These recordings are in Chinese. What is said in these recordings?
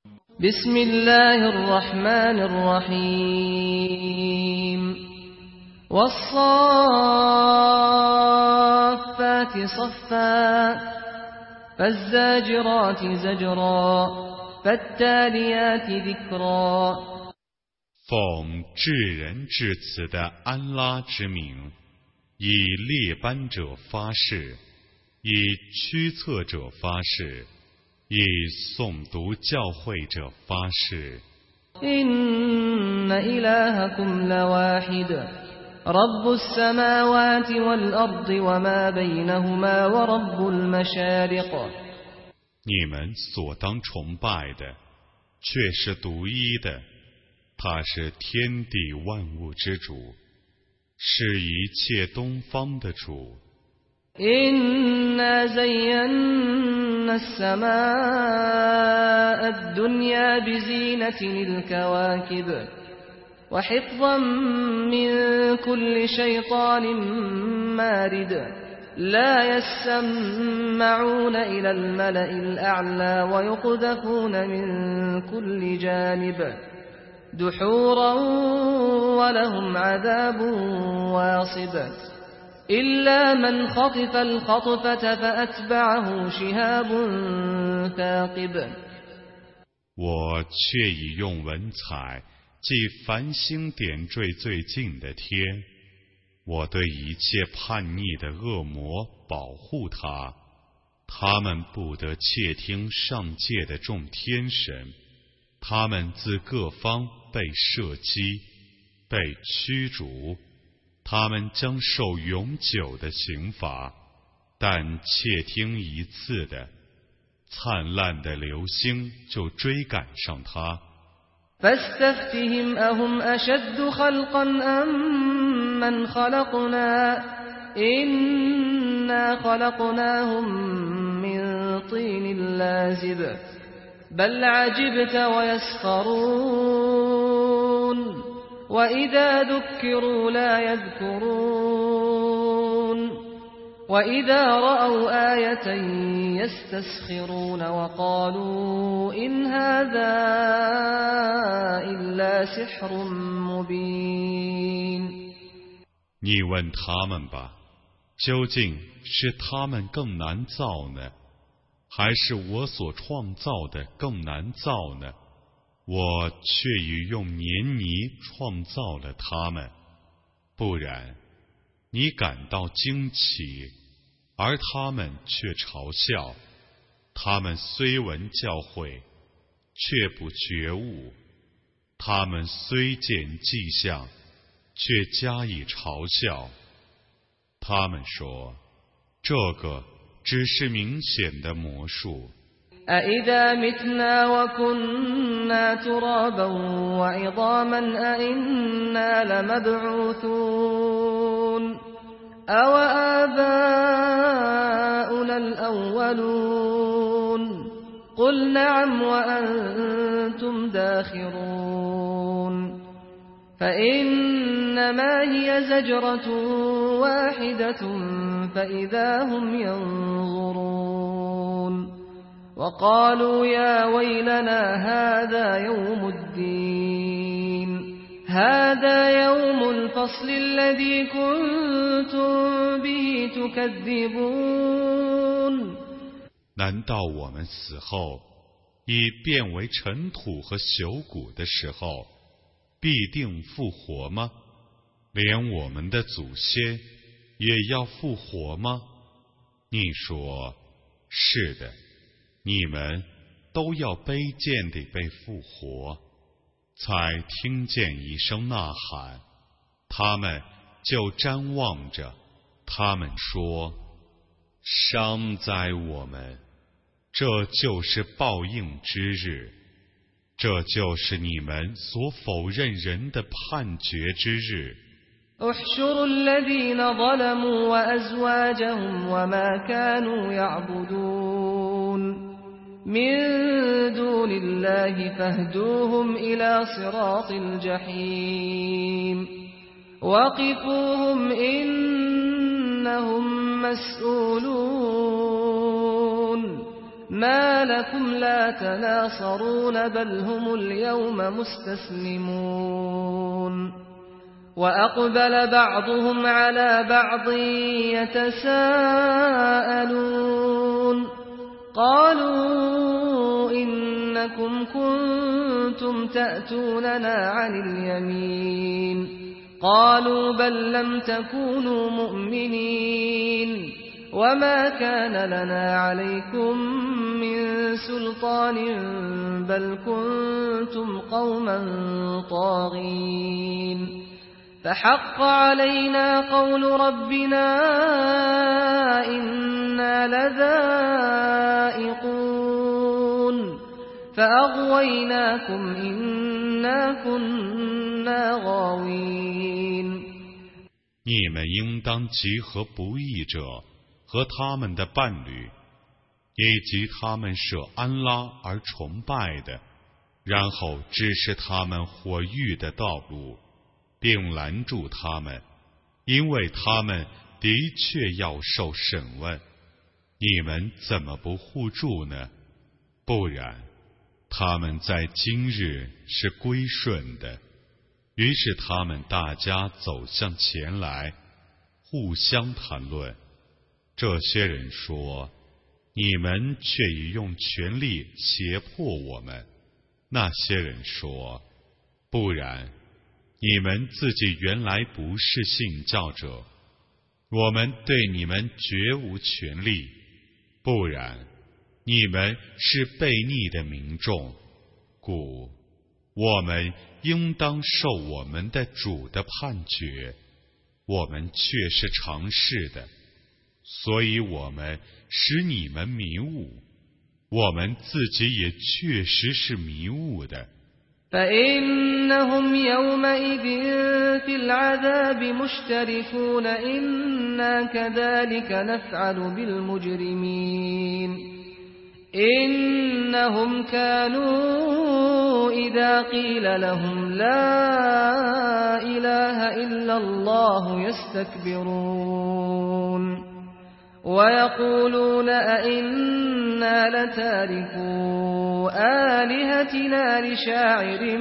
بسم الله الرحمن الرحيم والصافات صفا فالزاجرات زجرا فالتاليات ذكرا 奉至仁至慈的安拉之名，以列班者发誓，以驱策者发誓，以诵读教诲者发誓。 إن إلهكم لواحد رب السماوات والأرض وما بينهما ورب المشارق 你们所当崇拜的，却是独一的，他是天地万物之主，是一切东方的主。 إنا زينا السماء الدنيا بزينة الكواكب وحفظا من كل شيطان مارد لا يسمعون إلى الملأ الأعلى ويقذفون من كل جانب دحورا ولهم عذاب واصب إلا من خطف الخطفة فأتبعه شهاب ثاقب 我却已用文采即繁星点缀最近的天，我对一切叛逆的恶魔保护他，他们不得窃听上界的众天神，他们自各方被射击，被驱逐，他们将受永久的刑罚，但窃听一次的灿烂的流星就追赶上他。 فاستفتهم أهم أشد خلقا أم من خلقنا إنا خلقناهم من طين لازب بل عجبت ويسخرون وإذا ذكروا لا يذكرون وإذا رأوا آية يستسخرون وقالوا إن هذا إلا سحر مبين 你问他们吧，究竟是他们更难造呢，还是我所创造的更难造呢？我却已用黏泥创造了他们，不然你感到惊奇，而他们却嘲笑。他们虽闻教诲，却不觉悟；他们虽见迹象，却加以嘲笑。他们说，这个只是明显的魔术。 أَإِذَا مِتْنَا وَكُنَّا تُرَابًا وَعِظَامًا أَإِنَّا لَمَبْعُوثُونَ أَوَآبَاؤُنَا الْأَوَّلُونَ قُلْ نَعَمْ وَأَنْتُمْ دَاخِرُونَ فَإِنَّمَا هِيَ زَجْرَةٌ وَاحِدَةٌ فَإِذَا هُمْ يَنظُرُونَ وقالوا يا ويلنا هذا يوم الدين هذا يوم الفصل الذي كنتم به تكذبون 难道我们死后已变为尘土和朽骨的时候，必定复活吗？连我们的祖先也要复活吗？你说，是的，你们都要卑贱地被复活。才听见一声呐喊，他们就瞻望着，他们说，伤哉我们，这就是报应之日，这就是你们所否认人的判决之日。 احشروا الذين ظلموا وأزواجهم وما كانوا يعبدون من دون الله فاهدوهم إلى صراط الجحيم وقفوهم إنهم مسؤولون ما لكم لا تناصرون بل هم اليوم مستسلمون وأقبل بعضهم على بعض يتساءلون قالوا إنكم كنتم تأتوننا عن اليمين قالوا بل لم تكونوا مؤمنين وما كان لنا عليكم من سلطان بل كنتم قوما طاغين فحق علينا قول ربنا إنا لذائقون فأغويناكم إنا كنا غاوين 你们应当集合不义者和他们的伴侣，以及他们舍安拉而崇拜的，然后指示他们火狱的道路，并拦住他们，因为他们的确要受审问。你们怎么不护住呢？不然，他们在今日是归顺的。于是他们大家走向前来，互相谈论。这些人说：“你们却已用权力胁迫我们。”那些人说：“不然，你们自己原来不是信教者，我们对你们绝无权利。不然，你们是悖逆的民众，故我们应当受我们的主的判决，我们却是常试的，所以我们使你们迷雾，我们自己也确实是迷雾的。 فإنهم يومئذ في العذاب مشتركون إنا كذلك نفعل بالمجرمين إنهم كانوا إذا قيل لهم لا إله إلا الله يستكبرون ويقولون أئنا لتاركو آلهتنا لشاعر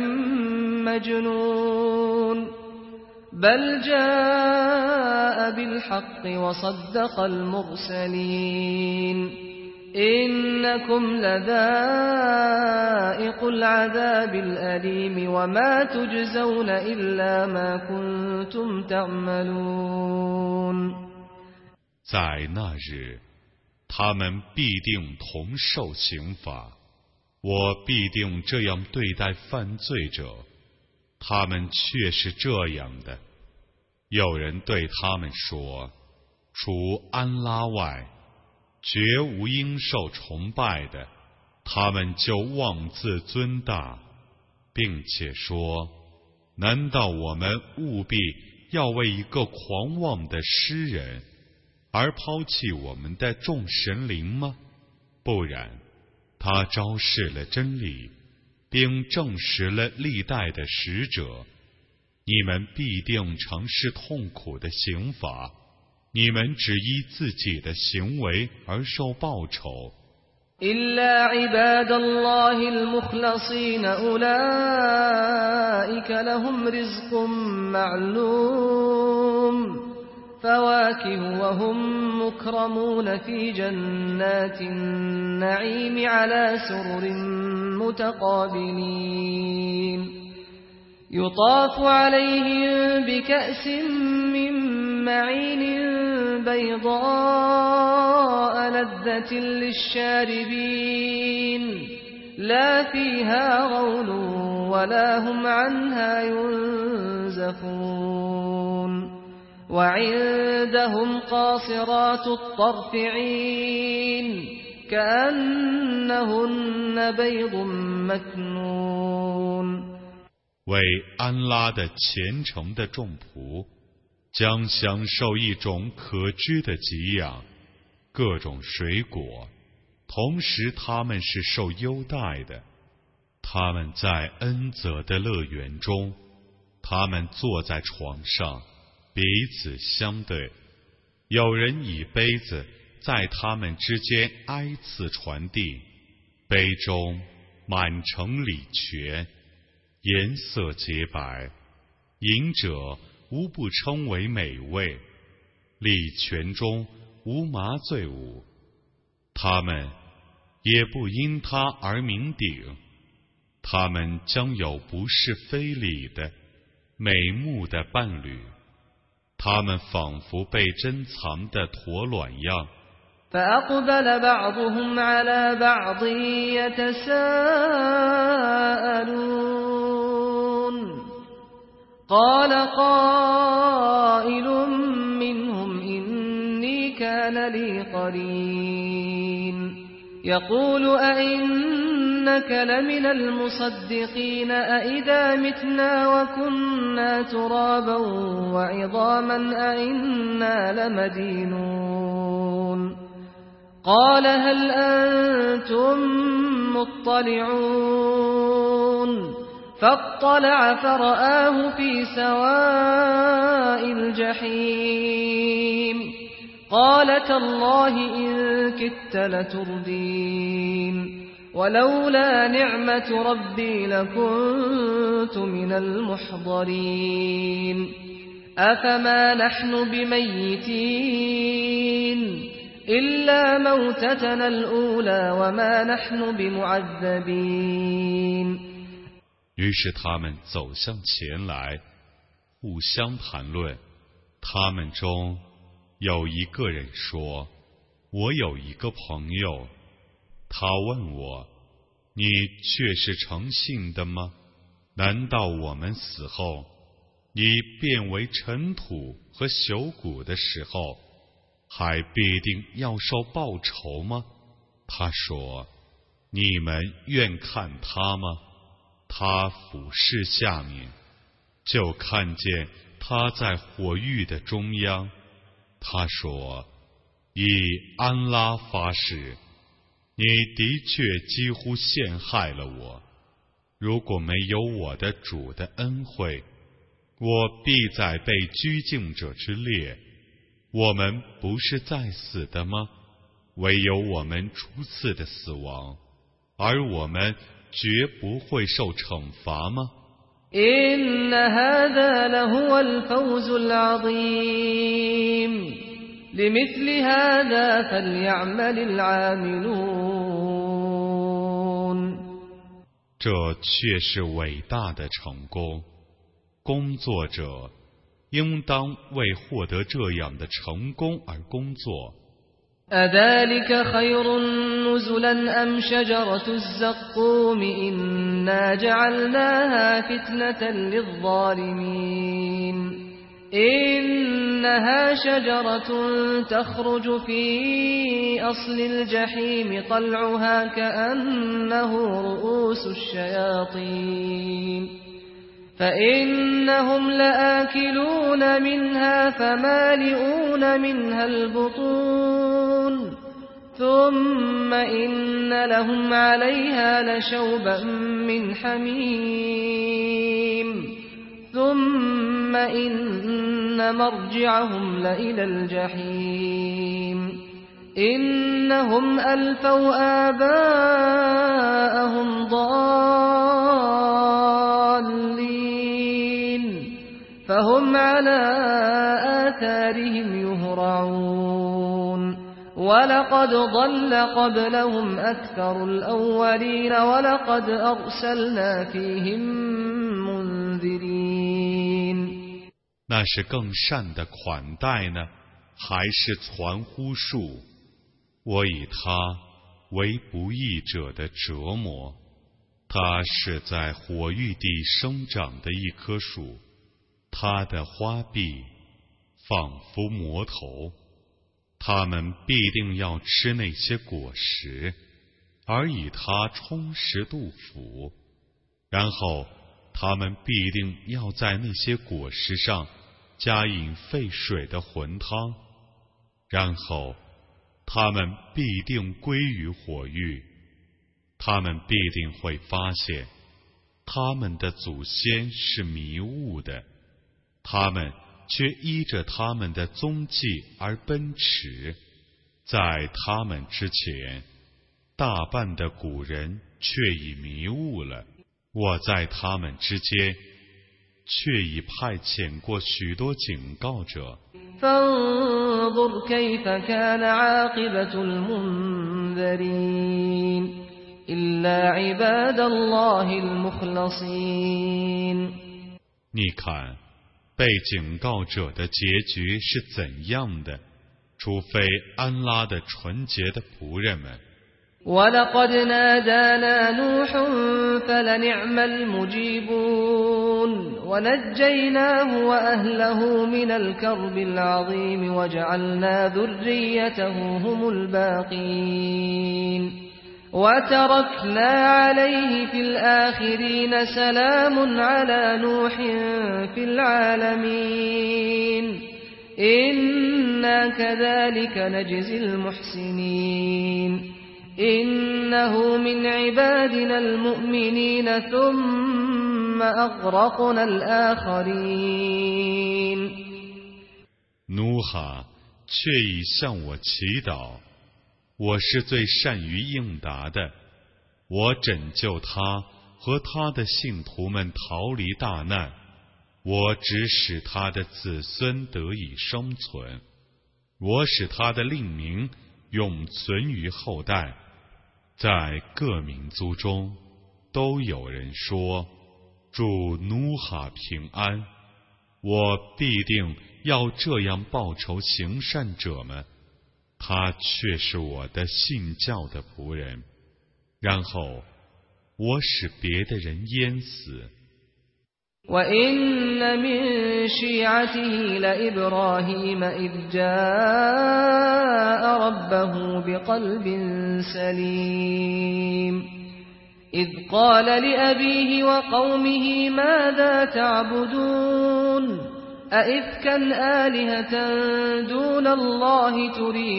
مجنون بل جاء بالحق وصدق المرسلين إنكم لذائق العذاب الأليم وما تجزون إلا ما كنتم تعملون 在那日，他们必定同受刑罚，我必定这样对待犯罪者，他们却是这样的。有人对他们说：“除安拉外，绝无应受崇拜的。”他们就妄自尊大，并且说：“难道我们务必要为一个狂妄的诗人而抛弃我们的众神灵吗？不然，他昭示了真理，并证实了历代的使者。你们必定尝试痛苦的刑罚，你们只依自己的行为而受报酬。 إلا عباد الله المخلصين أولئك لهم رزق معلوم فواكه وهم مكرمون في جنات النعيم على سرر متقابلين يطاف عليهم بكأس من معين بيضاء لذة للشاربين لا فيها غول ولا هم عنها ينزفون وعندهم قاصرات الطرف عين كأنهن بيض مكنون 为安拉的虔诚的众仆将享受一种可知的给养，各种水果，同时他们是受优待的。他们在恩泽的乐园中，他们坐在床上，彼此相对。有人以杯子在他们之间挨次传递。 杯中满盛礼泉，颜色洁白，饮者无不称为美味，礼泉中无麻醉物，他们也不因它而酩酊，他们将有不是非礼的美目的伴侣，他们仿佛被珍藏的驼卵样。 فأقبل بعضهم على بعض يتساءلون قال قائل منهم إني كان لي قرين يقول أئنك لمن المصدقين أئذا متنا وكنا ترابا وعظاما أئنا لمدينون قال هل أنتم مطلعون فاطلع فرآه في سواء الجحيم قال تالله إن كدت لتردين ولولا نعمة ربي لكنت من المحضرين أفما نحن بميتين إلا موتتنا الأولى وما نحن بمعذبين。 于是他们走向前来，互相谈论。他们中有一个人说：“我有一个朋友，他问我，你确是诚信的吗？难道我们死后，你变为尘土和朽骨的时候，还必定要受报酬吗？”他说：“你们愿看他吗？”他俯视下面，就看见他在火狱的中央。他说：“以安拉发誓，你的确几乎陷害了我。如果没有我的主的恩惠，我必在被拘禁者之列。我们不是在死的吗？唯有我们初次的死亡，而我们绝不会受惩罚吗 إن هذا لهو الفوز العظيم لمثل هذا فليعمل العاملون 这却是伟大的成功，工作者应当为获得这样的成功而工作。 أذلك خير نزلا أم شجرة الزقوم إنا جعلناها فتنة للظالمين إنها شجرة تخرج في أصل الجحيم طلعها كأنه رؤوس الشياطين فإنهم لآكلون منها فمالئون منها البطون ثم إن لهم عليها لشوبا من حميم ثم إن مرجعهم لإلى الجحيم إنهم ألفوا آباءهم ضالين فهم على آثارهم يهرعون ولقد ضل قبلهم أكثر الأولين ولقد أرسلنا فيهم منذرين 那是更善的款待呢，还是传呼术？我以它为不义者的折磨。它是在火域地生长的一棵树，它的花臂仿佛魔头，他们必定要吃那些果实，而以它充实肚腹，然后他们必定要在那些果实上加饮沸水的浑汤，然后他们必定归于火狱。他们必定会发现他们的祖先是迷雾的，他们却依着他们的踪迹而奔驰。在他们之前， 大半的古人却已迷雾了。我在他们之间却已派遣过许多警告者。 فانظر كيف كان عاقبة المنذرين إلا عباد الله المخلصين。 你看，被警告者的结局是怎样的？除非安拉的纯洁的仆人们。 وَلَقَدْ نَادَانَا نُوحٌ فَلَنِعْمَ الْمُجِيبُونَ وَنَجَّيْنَاهُ وَأَهْلَهُ مِنَ الْكَرْبِ الْعَظِيمِ وَجَعَلْنَا ذُرِّيَّتَهُ هُمُ الْبَاقِينَ وَتَرَكْنَا عَلَيْهِ فِي الْآخِرِينَ سَلَامٌ عَلَى نُوحٍ فِي الْعَالَمِينَ إِنَّا كَذَلِكَ نَجْزِي الْمُحْسِنِينَ إِنَّهُ مِنْ عِبَادِنَا الْمُؤْمِنِينَ ثُمَّ أَغْرَقْنَا الْآخَرِينَ。 努哈却已向我祈祷，我是最善于应答的。我拯救他和他的信徒们逃离大难，我只使他的子孙得以生存，我使他的令名永存于后代。在各民族中都有人说，祝努哈平安，我必定要这样报酬行善者们，他却是我的信教的仆人。然后我使别的人淹死。 وَإِنَّ مِن شِيعَتِهِ لَإِبْرَاهِيمَ إِذْ جَاءَ رَبَّهُ بِقَلْبٍ سَلِيمٍ إِذْ قَالَ لِأَبِيهِ وَقَوْمِهِ مَاذَا تَعْبُدُونَ أَئِفْكًا آلِهَةً دُونَ اللَّهِ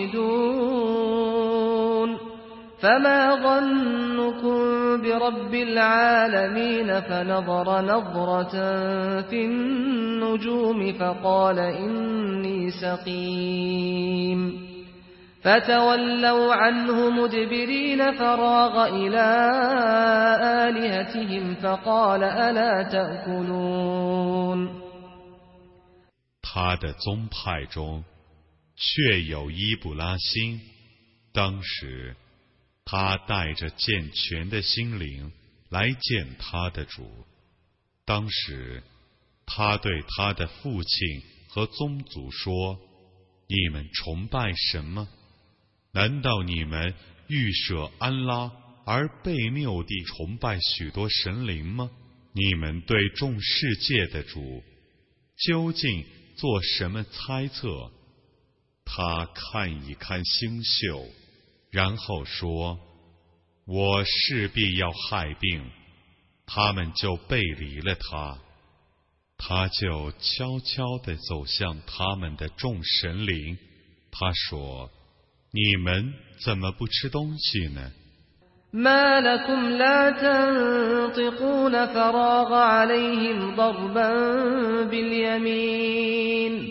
تُرِيدُونَ فما ظنكم برب العالمين فنظر نظرة في النجوم فقال إني سقيم فتولوا عنه مدبرين فراغ إلى آلهتهم فقال ألا تأكلون。 他的宗派中确有伊布拉欣，当时他带着健全的心灵来见他的主。当时他对他的父亲和宗族说，你们崇拜什么？难道你们欲舍安拉而被谬地崇拜许多神灵吗？你们对众世界的主究竟做什么猜测？他看一看星宿，然后说，我势必要害病，他们就背离了他。他就悄悄地走向他们的众神灵，他说，你们怎么不吃东西呢 ما لكم لا تنطقون فراغ عليهم ضربا باليمين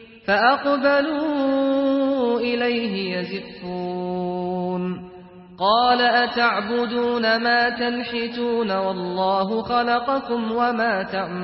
فأقبلوا إليه يزفون قال أتعبدون ما تنحتون والله خلقكم وما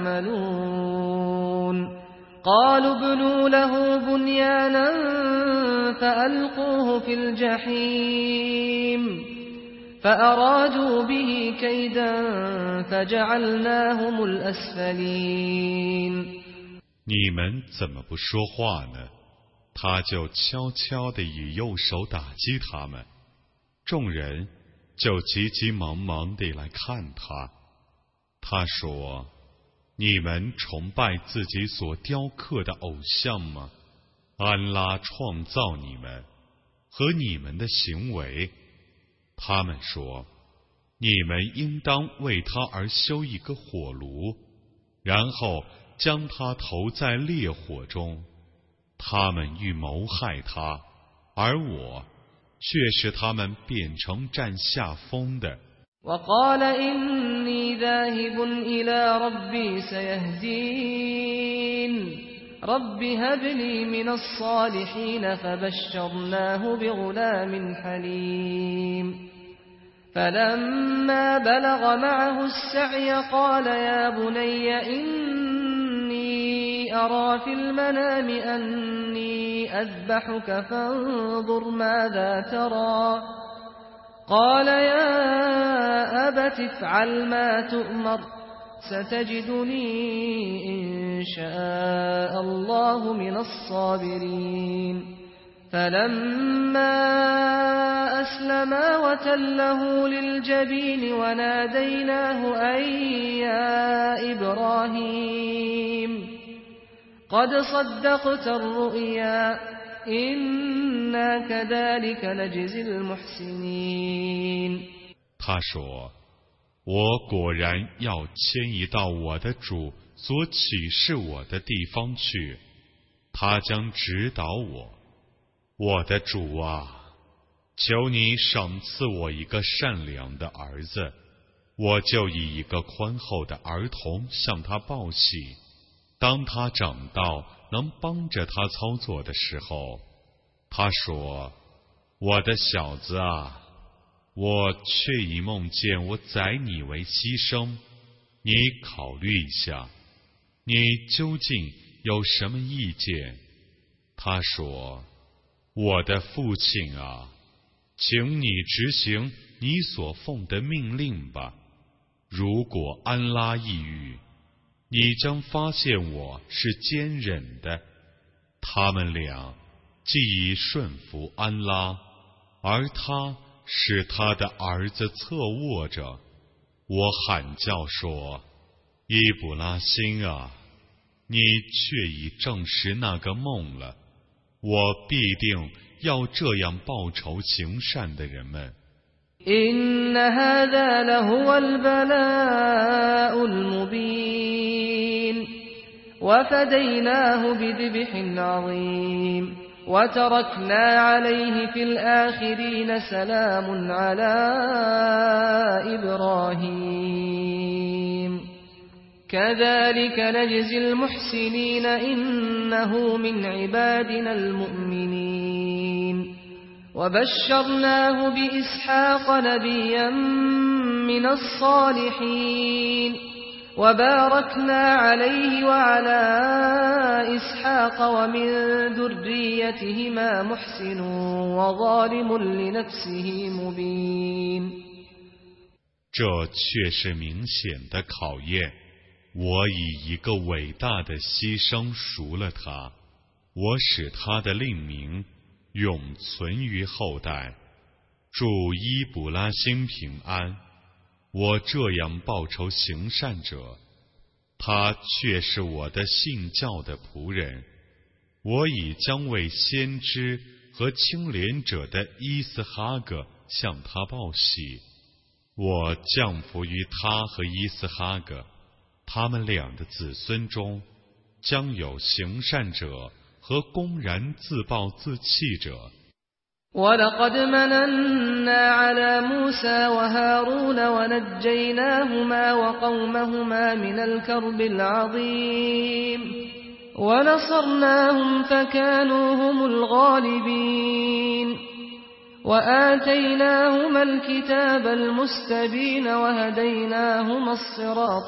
تعملون قالوا ابنوا له بنيانا فألقوه في الجحيم فأرادوا به كيدا فجعلناهم الأسفلين。 你们怎么不说话呢？他就悄悄地以右手打击他们，众人就急急忙忙地来看他。他说，你们崇拜自己所雕刻的偶像吗？安拉创造你们和你们的行为。他们说，你们应当为他而修一个火炉，然后将他投在烈火中。他们欲谋害他，而我却使他们变成占下风的。 وقال إني ذاهب إلى ربي سيهدين رب هب لي من الصالحين فبشرناه بغلام حليم فلما بلغ معه السعي قال يا بني إني أرى في المنام أني أذبحك فانظر ماذا ترى قال يا أبت افعل ما تؤمر ستجدني إن شاء الله من الصابرين فلما أسلما وتله للجبين وناديناه أن يا إبراهيم قد صدقت الرؤيا إنا كذلك نجزي المحسنين 他说，我果然要迁移到我的主所启示我的地方去，他将指导我。我的主啊，求你赏赐我一个善良的儿子，我就以一个宽厚的儿童向他报喜。当他长到能帮着他操作的时候，他说：“我的小子啊，我却已梦见我宰你为牺牲，你考虑一下，你究竟有什么意见？”他说：“我的父亲啊，请你执行你所奉的命令吧。如果安拉抑郁，你将发现我是坚忍的。”他们俩既已顺服安拉，而他使他的儿子侧卧着，我喊叫说：“伊卜拉欣啊，你却已证实那个梦了。我必定要这样报仇行善的人们。 إن هذا لهو البلاء المبين وفديناه بذبح عظيم وتركنا عليه في الآخرين سلام على إبراهيم كذلك نجزي المحسنين إنه من عبادنا المؤمنين وبشرناه بإسحاق نبيا من الصالحين وباركنا عليه وعلى إسحاق ومن ذريتهما محسن وظالم لنفسه مبين 这却是明显的考验。我以一个伟大的牺牲赎了他，我使他的令名永存于后代。祝伊卜拉欣平安。我这样报仇行善者，他却是我的信教的仆人。我已将为先知和清廉者的伊斯哈格向他报喜。我降福于他和伊斯哈格，他们俩的子孙中将有行善者和公然自暴自弃者。 ولقد مننا على موسى وهارون ونجيناهما وقومهما من الكرب العظيم ونصرناهم فكانوا هم الغالبين وآتيناهما الكتاب المستبين وهديناهما الصراط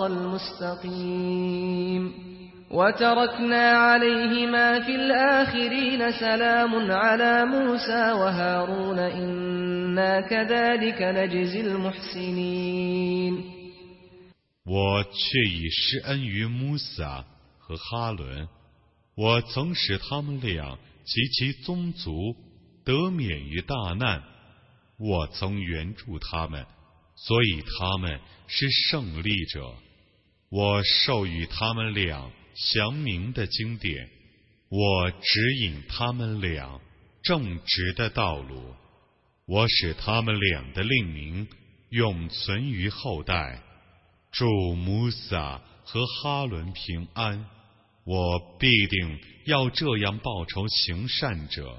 المستقيم وتركنا عليهما في الآخرين سلام على موسى وهارون إنا كذلك نجزي المحسنين 我却已施恩于穆萨和哈伦，我曾使他们俩及其宗族得免于大难，我曾援助他们，所以他们是胜利者。我授予他们俩详明的经典，我指引他们俩正直的道路，我使他们俩的令名永存于后代。祝穆萨和哈伦平安，我必定要这样报仇行善者。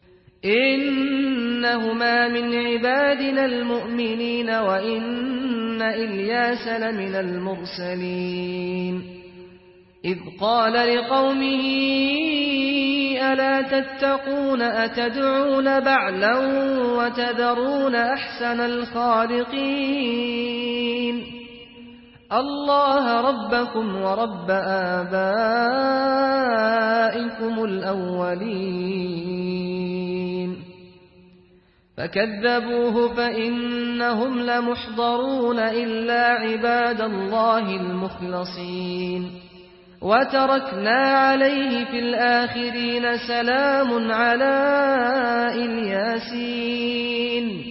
إنهما من عبادنا المؤمنين وإن إلياس لمن المرسلين إذ قال لقومه ألا تتقون أتدعون بعلا وتذرون أحسن الخالقين الله ربكم ورب آبائكم الأولين فكذبوه فإنهم لمحضرون إلا عباد الله المخلصين وتركنا عليه في الآخرين سلام على الياسين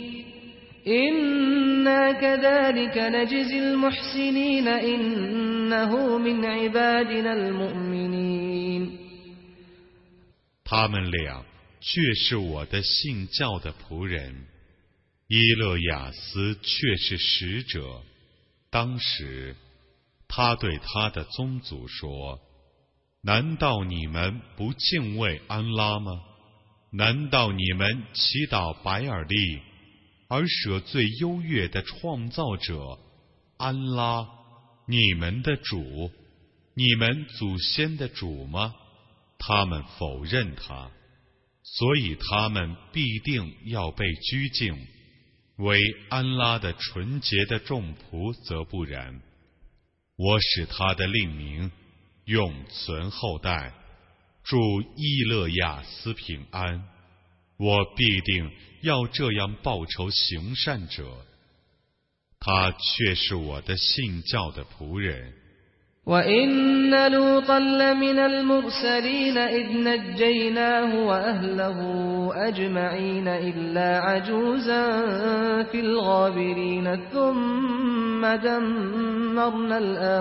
إنا كذلك نجزي المحسنين إنه من عبادنا المؤمنين 他们俩却是我的信教的仆人，伊勒雅斯却是使者。当时他对他的宗族说：难道你们不敬畏安拉吗？难道你们祈祷白尔利而舍最优越的创造者安拉，你们的主，你们祖先的主吗？他们否认他，所以他们必定要被拘禁。为安拉的纯洁的众仆则不然。我使他的令名永存后代，祝伊勒雅斯平安。我必定要这样报酬行善者。他却是我的信教的仆人。 وَإِنَّ لُوطًا لَّمِنَ الْمُرْسَلِينَ إِذْ نَجَّيْنَاهُ وَأَهْلَهُ أَجْمَعِينَ إِلَّا عَجُوزًا فِي الْغَابِرِينَ ثُمَّ دَمَّرْنَا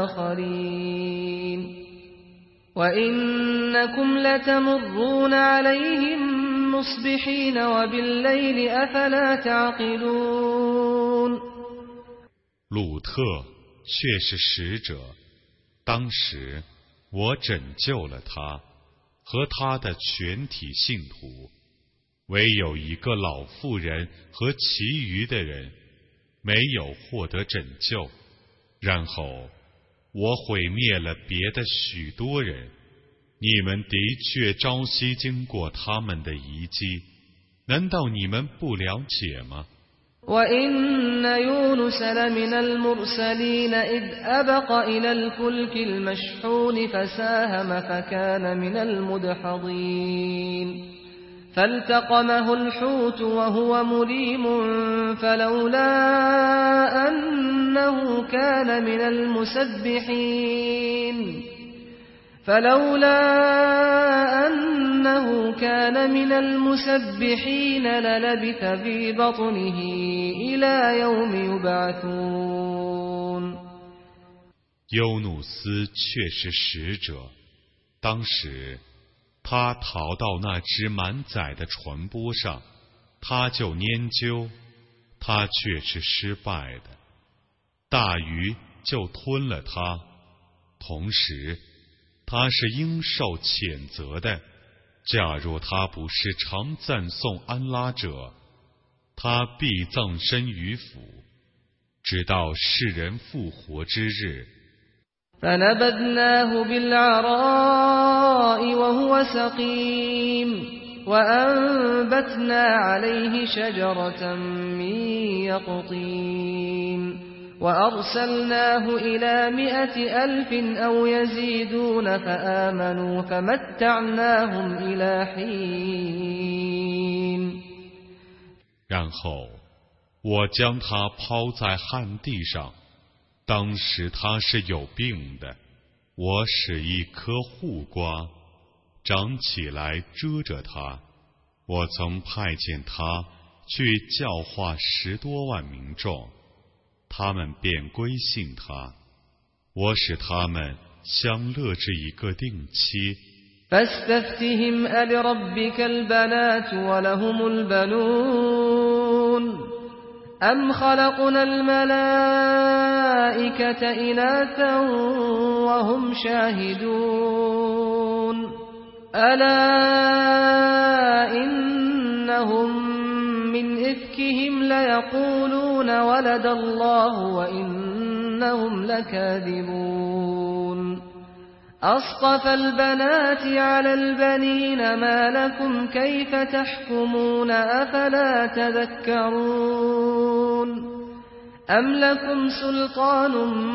الْآخَرِينَ وَإِنَّكُمْ لَتَمُرُّونَ عَلَيْهِم مُّصْبِحِينَ وَبِاللَّيْلِ أَفَلَا تَعْقِلُونَ 鲁特却是使者。当时我拯救了他和他的全体信徒，唯有一个老妇人和其余的人没有获得拯救。然后我毁灭了别的许多人，你们的确朝夕经过他们的遗迹，难道你们不了解吗 وَإِنَّ يُونُسَ لَمِنَ الْمُرْسَلِينَ إِذْ أَبَقَ إِلَى الْفُلْكِ الْمَشْحُونِ فَسَاهَمَ فَكَانَ مِنَ الْمُدْحَضِينَ فَالْتَقَمَهُ الْحُوتُ وَهُوَ مُلِيمٌ فَلَوْلَا أَنَّهُ كان من المسبحين للبث في بطنه إلى يوم يبعثون 优努斯却是使者。当时他逃到那只满载的船舶上，他就研究，他却是失败的，大鱼就吞了他。同时他是应受谴责的。假若他不是常赞颂安拉者，他必葬身于腐，直到世人复活之日。 فَنَبَذْنَاهُ بِالْعَرَاءِ وَهُوَ سَقِيمٌ وَأَنبَتْنَا عَلَيْهِ شَجَرَةً مِّن يَقْطِينٍ وَأَرْسَلْنَاهُ إِلَى 100,000 أَوْ يَزِيدُونَ فَآمَنُوا فَمَتَّعْنَاهُمْ إِلَى حِينٍ 然后我将他抛在旱地上，当时他是有病的，我使一棵护瓜长起来遮着他，我曾派遣他去教化10多万民众，他们便归信他，我使他们相乐至一个定期。 فاستفتهم ألربك البنات ولهم البنون أم خلقنا الملائكة إناثا وهم شاهدون ألا إنهم من إفكهم ليقولون ولد الله وإنهم لكاذبون أصطفى البنات على البنين ما لكم كيف تحكمون أفلا تذكرون أم لكم سلطان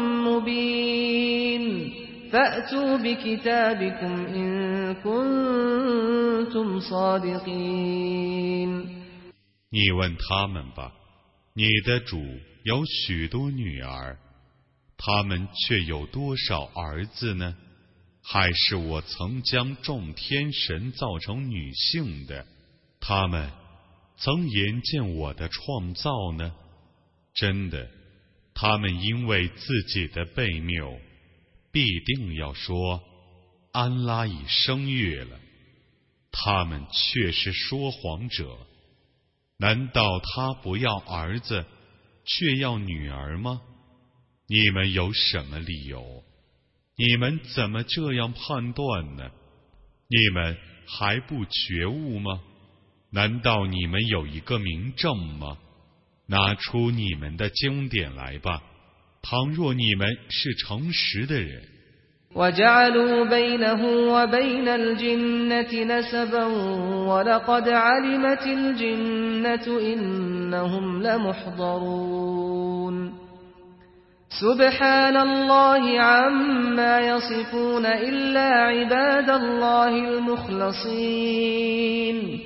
مبين فأتوا بكتابكم إن كنتم صادقين 你问他们吧，你的主有许多女儿，他们却有多少儿子呢？还是我曾将众天神造成女性的，他们曾眼见我的创造呢？真的，他们因为自己的悖谬，必定要说安拉已生育了，他们却是说谎者。难道他不要儿子，却要女儿吗？你们有什么理由？你们怎么这样判断呢？你们还不觉悟吗？难道你们有一个明证吗？拿出你们的经典来吧，倘若你们是诚实的人。 وجعلوا بينه وبين الجنة نسبا ولقد علمت الجنة إنهم لمحضرون سبحان الله عما يصفون إلا عباد الله المخلصين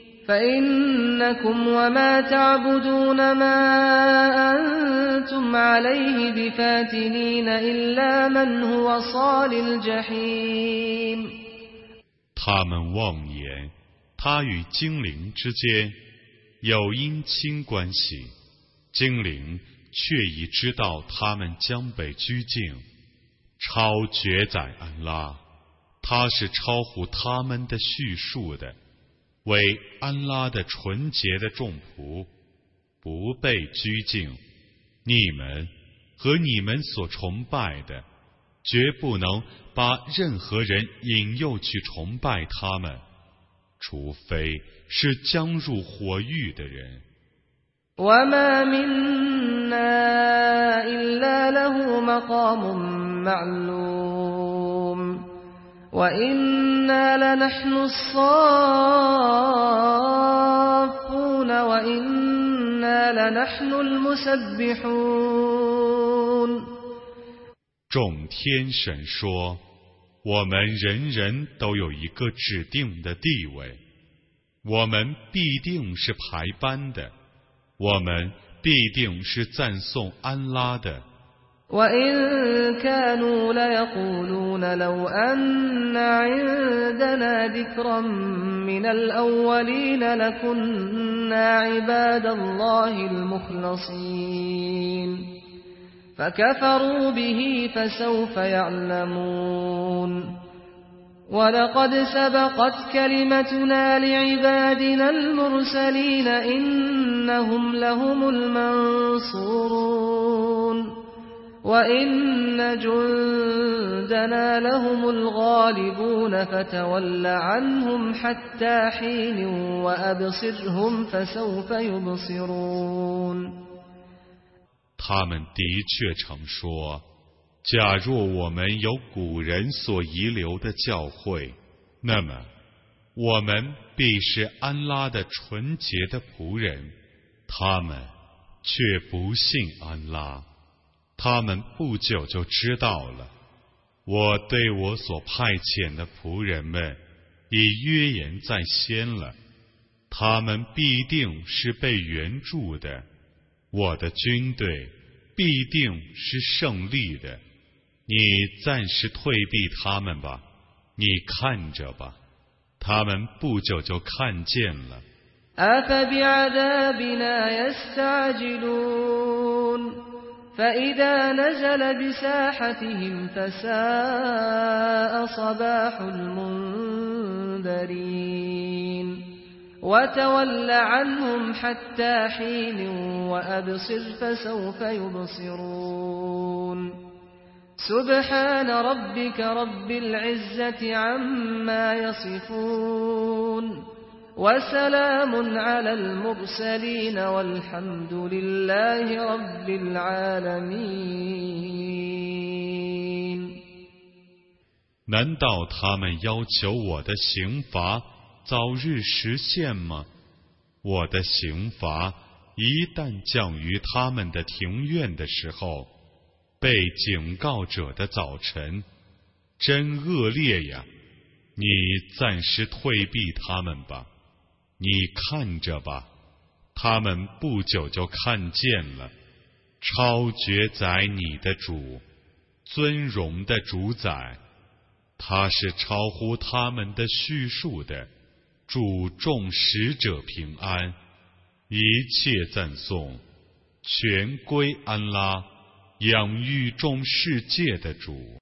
فإنكم وما تعبدون ما أنتم عليه بفاتنين إلا من هو صال الجحيم 他们妄言他与精灵之间有姻亲关系，精灵却已知道他们将被拘禁，超绝宰安拉，他是超乎他们的叙述的，为安拉的纯洁的众仆，不被拘禁。你们和你们所崇拜的，绝不能把任何人引诱去崇拜他们，除非是将入火狱的人。 وما منا إلا له مقام معلوم وإنا لنحن الصافون وإنا لنحن المسبحون 众天神说，我们人人都有一个指定的地位，我们必定是排班的，我们必定是赞颂安拉的。 وإن كانوا ليقولون لو أن عندنا ذكرا من الأولين لكنا عباد الله المخلصين فكفروا به فسوف يعلمون ولقد سبقت كلمتنا لعبادنا المرسلين إنهم لهم المنصورون وإن جندنا لهم الغالبون فتول عنهم حتى حين وأبصرهم فسوف يبصرون 他们的确曾说，假若我们有古人所遗留的教诲，那么我们必是安拉的纯洁的仆人，他们却不信安拉，他们不久就知道了。我对我所派遣的仆人们已约言在先了，他们必定是被援助的，我的军队必定是胜利的。你暂时退避他们吧，你看着吧，他们不久就看见了。 أفبعذابنا يستعجلون فإذا نزل بساحتهم فساء صباح المنذرين وتول عنهم حتى حين وأبصر فسوف يبصرون سبحان ربك رب العزة عما يصفون وسلام على المرسلين والحمد لله رب العالمين 难道他们要求我的刑罚早日实现吗？我的刑罚一旦降于他们的庭院的时候，被警告者的早晨，真恶劣呀！你暂时退避他们吧，你看着吧，他们不久就看见了。超绝宰你的主，尊荣的主宰，他是超乎他们的叙述的，祝众使者平安，一切赞颂全归安拉，养育众世界的主。